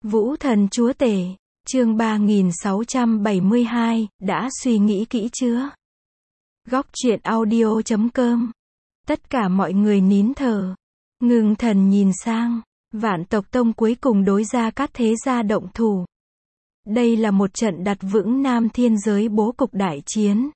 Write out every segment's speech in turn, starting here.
Vũ thần chúa tể, chương 3672, đã suy nghĩ kỹ chưa? Góc truyện audio.com. Tất cả mọi người nín thở. Ngưng thần nhìn sang, Vạn Tộc Tông cuối cùng đối Gia Cát Thế Gia động thủ. Đây là một trận đặt vững Nam Thiên giới bố cục đại chiến.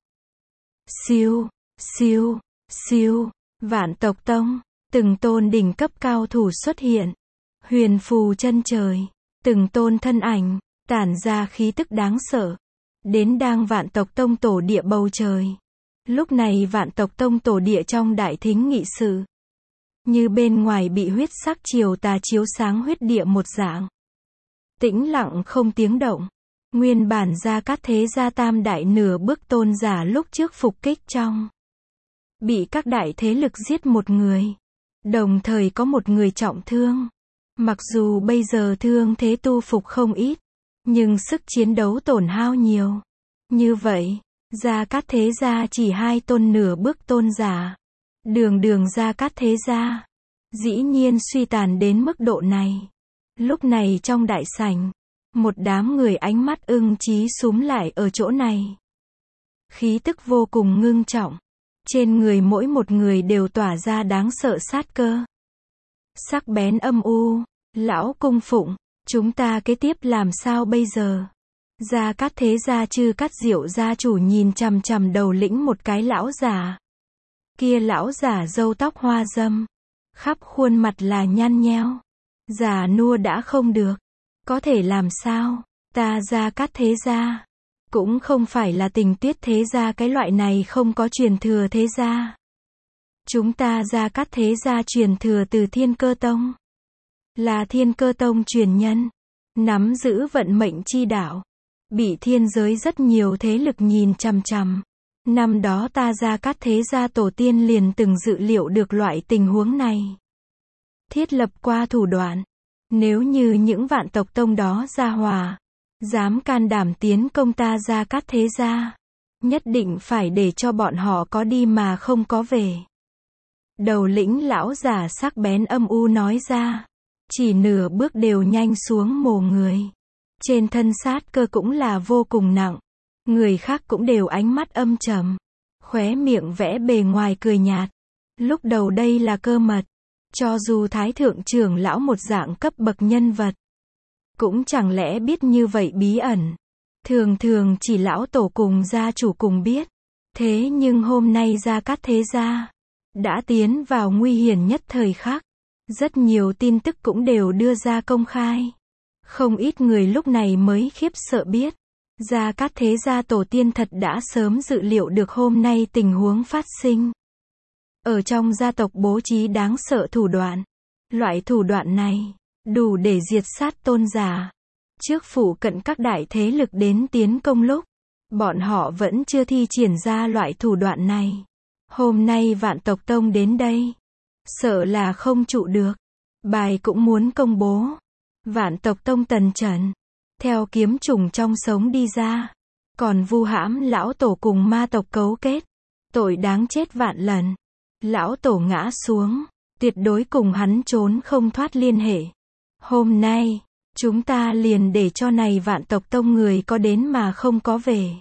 Siêu, siêu, siêu, Vạn Tộc Tông, từng tôn đỉnh cấp cao thủ xuất hiện. Huyền phù chân trời, từng tôn thân ảnh, tản ra khí tức đáng sợ. Đến đang Vạn Tộc Tông tổ địa bầu trời. Lúc này Vạn Tộc Tông tổ địa trong đại thính nghị sự. Như bên ngoài bị huyết sắc chiều tà chiếu sáng huyết địa một dạng. Tĩnh lặng không tiếng động. Nguyên bản Gia Cát Thế Gia tam đại nửa bước tôn giả lúc trước phục kích trong. Bị các đại thế lực giết một người. Đồng thời có một người trọng thương. Mặc dù bây giờ thương thế tu phục không ít. Nhưng sức chiến đấu tổn hao nhiều. Như vậy, Gia Cát Thế Gia chỉ hai tôn nửa bước tôn giả. Đường Gia Cát Thế Gia. Dĩ nhiên suy tàn đến mức độ này. Lúc này trong đại sảnh, một đám người ánh mắt ưng chí súm lại ở chỗ này. Khí tức vô cùng ngưng trọng. Trên người mỗi một người đều tỏa ra đáng sợ sát cơ. Sắc bén âm u, lão cung phụng, chúng ta kế tiếp làm sao bây giờ? Gia Cát Thế Gia Chư Cát Diệu gia chủ nhìn chằm chằm đầu lĩnh một cái lão giả. Kia lão giả râu tóc hoa râm, khắp khuôn mặt là nhăn nheo. Già nua đã không được. Có thể làm sao? Ta Gia Cát Thế Gia cũng không phải là Tình Tuyết Thế Gia cái loại này không có truyền thừa thế gia. Chúng ta Gia Cát Thế Gia truyền thừa từ Thiên Cơ Tông. Là Thiên Cơ Tông truyền nhân. Nắm giữ vận mệnh chi đạo. Bị thiên giới rất nhiều thế lực nhìn chằm chằm. Năm đó ta Gia Cát Thế Gia tổ tiên liền từng dự liệu được loại tình huống này. Thiết lập qua thủ đoạn. Nếu như những Vạn Tộc Tông đó ra hòa, dám can đảm tiến công ta Gia Cát Thế Gia, nhất định phải để cho bọn họ có đi mà không có về. Đầu lĩnh lão giả sắc bén âm u nói ra. Chỉ nửa bước đều nhanh xuống mồ người. Trên thân sát cơ cũng là vô cùng nặng. Người khác cũng đều ánh mắt âm trầm. Khóe miệng vẽ bề ngoài cười nhạt. Lúc đầu đây là cơ mật. Cho dù Thái Thượng trưởng lão một dạng cấp bậc nhân vật. Cũng chẳng lẽ biết như vậy bí ẩn. Thường thường chỉ lão tổ cùng gia chủ cùng biết. Thế nhưng hôm nay Gia Cát Thế Gia đã tiến vào nguy hiểm nhất thời khắc. Rất nhiều tin tức cũng đều đưa ra công khai. Không ít người lúc này mới khiếp sợ biết. Gia Cát Thế Gia tổ tiên thật đã sớm dự liệu được hôm nay tình huống phát sinh. Ở trong gia tộc bố trí đáng sợ thủ đoạn. Loại thủ đoạn này, đủ để diệt sát tôn giả. Trước phụ cận các đại thế lực đến tiến công lúc, bọn họ vẫn chưa thi triển ra loại thủ đoạn này. Hôm nay Vạn Tộc Tông đến đây. Sợ là không trụ được. Bài cũng muốn công bố. Vạn Tộc Tông Tần Trần. Theo kiếm trùng trong sống đi ra. Còn vu hãm lão tổ cùng ma tộc cấu kết. Tội đáng chết vạn lần. Lão tổ ngã xuống. Tuyệt đối cùng hắn trốn không thoát liên hệ. Hôm nay, chúng ta liền để cho này Vạn Tộc Tông người có đến mà không có về.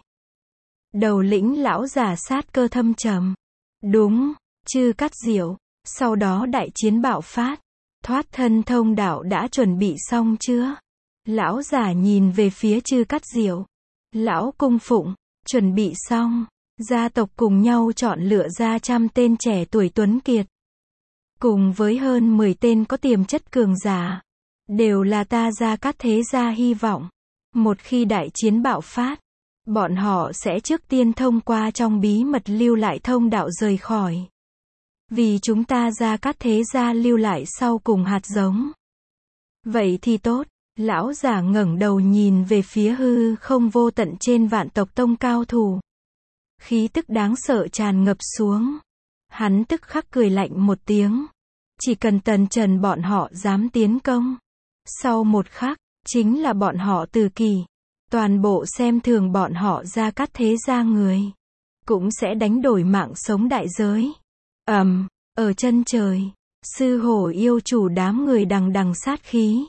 Đầu lĩnh lão giả sát cơ thâm trầm. Đúng, Chư Cát Diệu. Sau đó đại chiến bạo phát. Thoát thân thông đạo đã chuẩn bị xong chưa? Lão giả nhìn về phía Chư Cát Diệu. Lão cung phụng, chuẩn bị xong. Gia tộc cùng nhau chọn lựa ra 100 tên trẻ tuổi tuấn kiệt. Cùng với hơn 10 tên có tiềm chất cường giả. Đều là ta Gia Cát Thế Gia hy vọng. Một khi đại chiến bạo phát, bọn họ sẽ trước tiên thông qua trong bí mật lưu lại thông đạo rời khỏi. Vì chúng ta Gia Cát Thế Gia lưu lại sau cùng hạt giống. Vậy thì tốt. Lão giả ngẩng đầu nhìn về phía hư không vô tận trên Vạn Tộc Tông cao thủ. Khí tức đáng sợ tràn ngập xuống. Hắn tức khắc cười lạnh một tiếng. Chỉ cần Tần Trần bọn họ dám tiến công. Sau một khắc, chính là bọn họ từ kỳ. Toàn bộ xem thường bọn họ Gia Cát Thế Gia người. Cũng sẽ đánh đổi mạng sống đại giới. Ở chân trời, sư hổ yêu chủ đám người đằng đằng sát khí.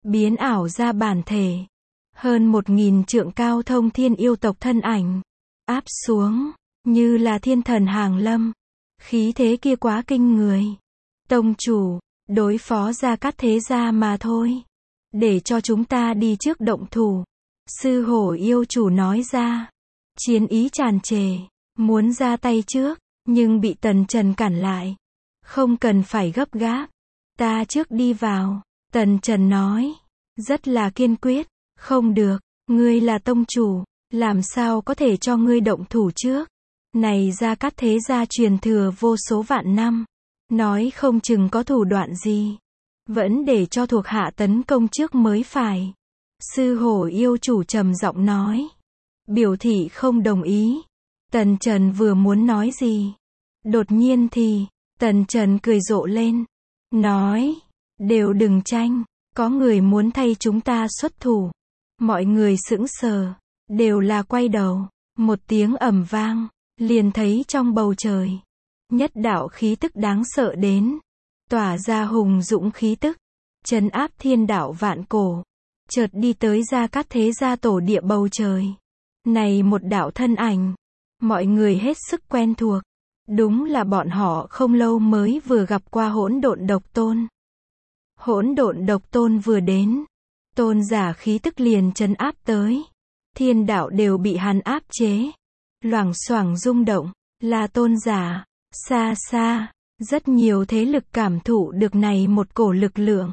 biến ảo ra bản thể. Hơn 1.000 trượng cao thông thiên yêu tộc thân ảnh, áp xuống, như là thiên thần hàng lâm. Khí thế kia quá kinh người. Tông chủ, đối phó Gia Cát Thế Gia mà thôi. Để cho chúng ta đi trước động thủ. Sư hổ yêu chủ nói ra. Chiến ý tràn trề, muốn ra tay trước, nhưng bị Tần Trần cản lại. Không cần phải gấp gáp. Ta trước đi vào. Tần Trần nói. Rất là kiên quyết. Không được, ngươi là tông chủ, làm sao có thể cho ngươi động thủ trước. Này Gia Cát Thế Gia truyền thừa vô số vạn năm. Nói không chừng có thủ đoạn gì. Vẫn để cho thuộc hạ tấn công trước mới phải. Sư hổ yêu chủ trầm giọng nói. Biểu thị không đồng ý. Tần Trần vừa muốn nói gì. Đột nhiên thì, Tần Trần cười rộ lên. Nói, đều đừng tranh, có người muốn thay chúng ta xuất thủ. Mọi người sững sờ, đều là quay đầu. Một tiếng ầm vang, liền thấy trong bầu trời. Nhất đạo khí tức đáng sợ đến. Tỏa ra hùng dũng khí tức. Trấn áp thiên đạo vạn cổ. Chợt đi tới Gia Cát Thế Gia tổ địa bầu trời. Này một đạo thân ảnh. Mọi người hết sức quen thuộc. Đúng là bọn họ không lâu mới vừa gặp qua hỗn độn độc tôn. Hỗn độn độc tôn vừa đến. Tôn giả khí tức liền trấn áp tới. Thiên đạo đều bị hắn áp chế. Loảng xoảng rung động. Là tôn giả. Xa xa. Rất nhiều thế lực cảm thụ được này một cổ lực lượng.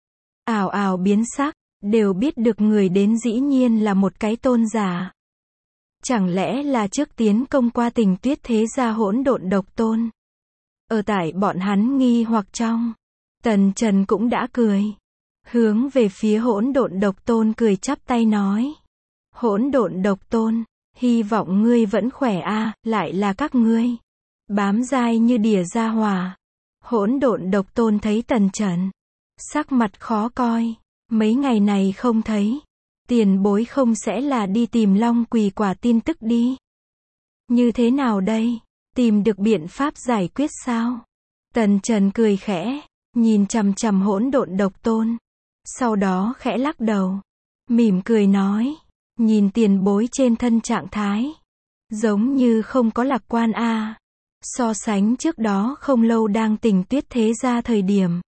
Ào ào biến sắc. Đều biết được người đến dĩ nhiên là một cái tôn giả. Chẳng lẽ là trước tiến công qua Tình Tuyết Thế Gia hỗn độn độc tôn. Ở tại bọn hắn nghi hoặc trong. Tần Trần cũng đã cười. Hướng về phía hỗn độn độc tôn cười chắp tay nói. Hỗn độn độc tôn, hy vọng ngươi vẫn khỏe a, lại là các ngươi. Bám dai như đỉa ra hòa. Hỗn độn độc tôn thấy Tần Trần. Sắc mặt khó coi. Mấy ngày này không thấy. Tiền bối không sẽ là đi tìm Long Quỳ Quả tin tức đi. Như thế nào đây? Tìm được biện pháp giải quyết sao? Tần Trần cười khẽ. Nhìn chằm chằm hỗn độn độc tôn. Sau đó khẽ lắc đầu. Mỉm cười nói. Nhìn tiền bối trên thân trạng thái. Giống như không có lạc quan a. So sánh trước đó không lâu đang Tình Tuyết Thế Gia thời điểm.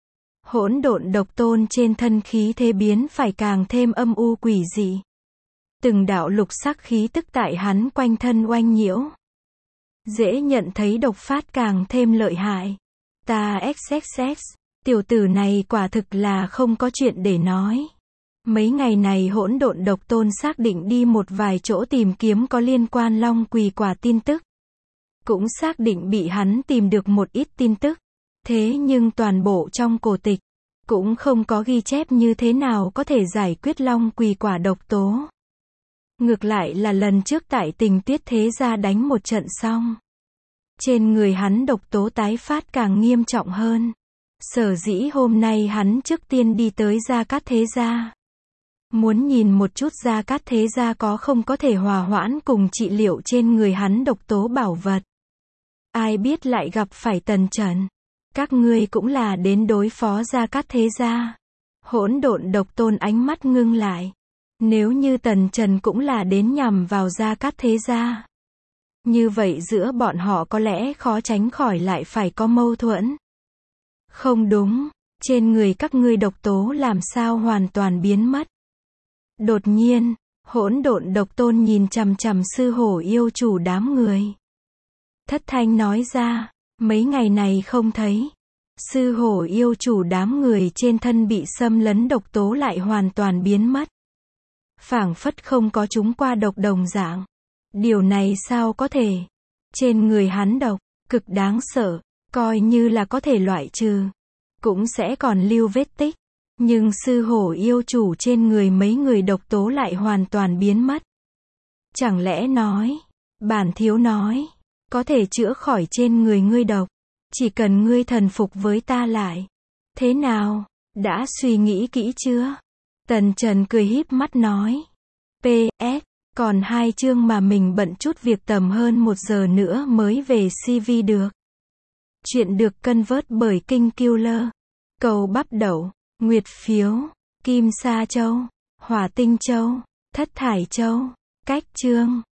Hỗn độn độc tôn trên thân khí thế biến phải càng thêm âm u quỷ dị. Từng đạo lục sắc khí tức tại hắn quanh thân oanh nhiễu. Dễ nhận thấy độc phát càng thêm lợi hại. Ta XXX, tiểu tử này quả thực là không có chuyện để nói. Mấy ngày này hỗn độn độc tôn xác định đi một vài chỗ tìm kiếm có liên quan Long Quỳ Quả tin tức. Cũng xác định bị hắn tìm được một ít tin tức. Thế nhưng toàn bộ trong cổ tịch, cũng không có ghi chép như thế nào có thể giải quyết Long Quỳ Quả độc tố. Ngược lại là lần trước tại Tình Tuyết Thế Gia đánh một trận xong. Trên người hắn độc tố tái phát càng nghiêm trọng hơn. Sở dĩ hôm nay hắn trước tiên đi tới Gia Cát Thế Gia. Muốn nhìn một chút Gia Cát Thế Gia có không có thể hòa hoãn cùng trị liệu trên người hắn độc tố bảo vật. Ai biết lại gặp phải Tần Trần. Các ngươi cũng là đến đối phó Gia Cát Thế Gia. Hỗn độn độc tôn ánh mắt ngưng lại. Nếu như Tần Trần cũng là đến nhằm vào Gia Cát Thế Gia. Như vậy giữa bọn họ có lẽ khó tránh khỏi lại phải có mâu thuẫn. Không đúng, trên người các ngươi độc tố làm sao hoàn toàn biến mất. Đột nhiên, hỗn độn độc tôn nhìn chằm chằm sư hổ yêu chủ đám người. Thất thanh nói ra, mấy ngày này không thấy. Sư hổ yêu chủ đám người trên thân bị xâm lấn độc tố lại hoàn toàn biến mất. Phảng phất không có chúng qua độc đồng dạng. Điều này sao có thể? Trên người hắn độc, cực đáng sợ, coi như là có thể loại trừ. Cũng sẽ còn lưu vết tích. Nhưng sư hổ yêu chủ trên người mấy người độc tố lại hoàn toàn biến mất. Chẳng lẽ nói, bản thiếu nói, có thể chữa khỏi trên người ngươi độc. Chỉ cần ngươi thần phục với ta lại. Thế nào? Đã suy nghĩ kỹ chưa? Tần Trần cười híp mắt nói. PS, còn 2 chương mà mình bận chút việc tầm hơn 1 giờ nữa mới về CV được. Chuyện được convert bởi King Killer. Cầu bắp đậu, nguyệt phiếu. Kim Sa Châu, Hỏa Tinh Châu, Thất Thải Châu, Cách Chương.